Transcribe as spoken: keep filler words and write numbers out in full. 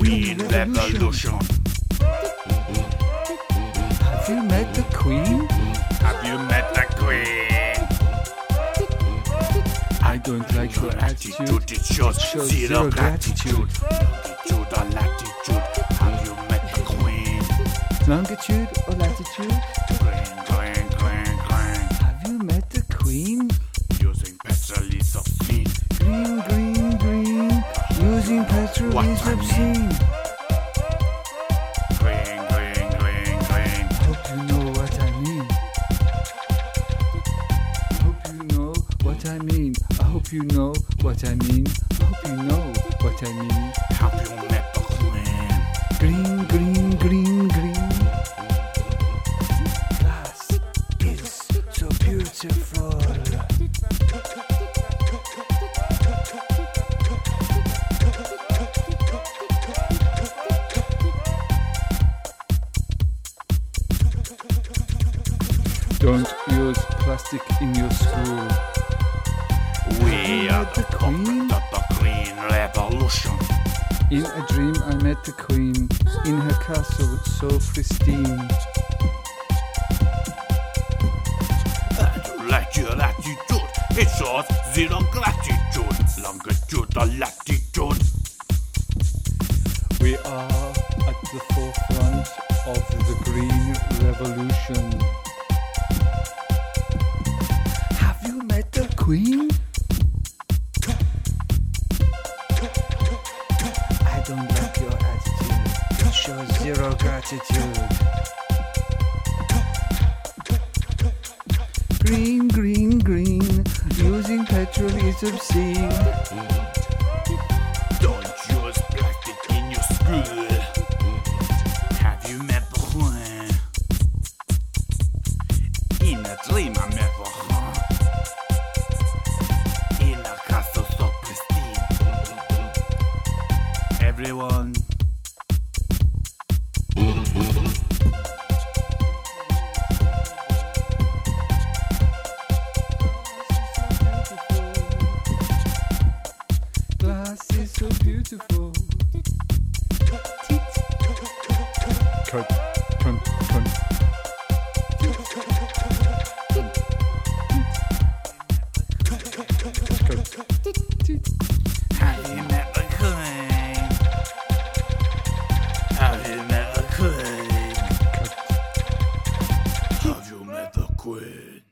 Queen Revolution. Have you met the Queen? Have you met the Queen? I don't like your attitude. It shows shows zero zero gratitude. Longitude or latitude. Have you met the Queen? Longitude or latitude? Green, green, green, green. Have you met the Queen? Using petrol is obscene. Green, green, green. Using petrol What is I mean. obscene. Green, green, green, green. Hope you know what I mean. Hope you know what I mean. I hope you know what I mean. I hope you know what I mean. Have you met the Queen? Green, green, green, green. Glass is so beautiful. Don't use plastic in your school. We are the Queen? puppet of the Green Revolution. In a dream I met the Queen, in her castle so pristine. I like your attitude. It shows zero gratitude. Longitude or latitude. We are at the forefront of the Green Revolution. Have you met the Queen? I don't like your attitude. It shows zero gratitude. Green, green, green. Using petrol is obscene. Don't use plastic in your school. Have you met the Queen? In a dream I met the Queen. In a castle so pristine. Everyone. Glass is so beautiful. Cunt, cunt, cunt. Have you met the Queen? Have you met the Queen? Have you met the Queen?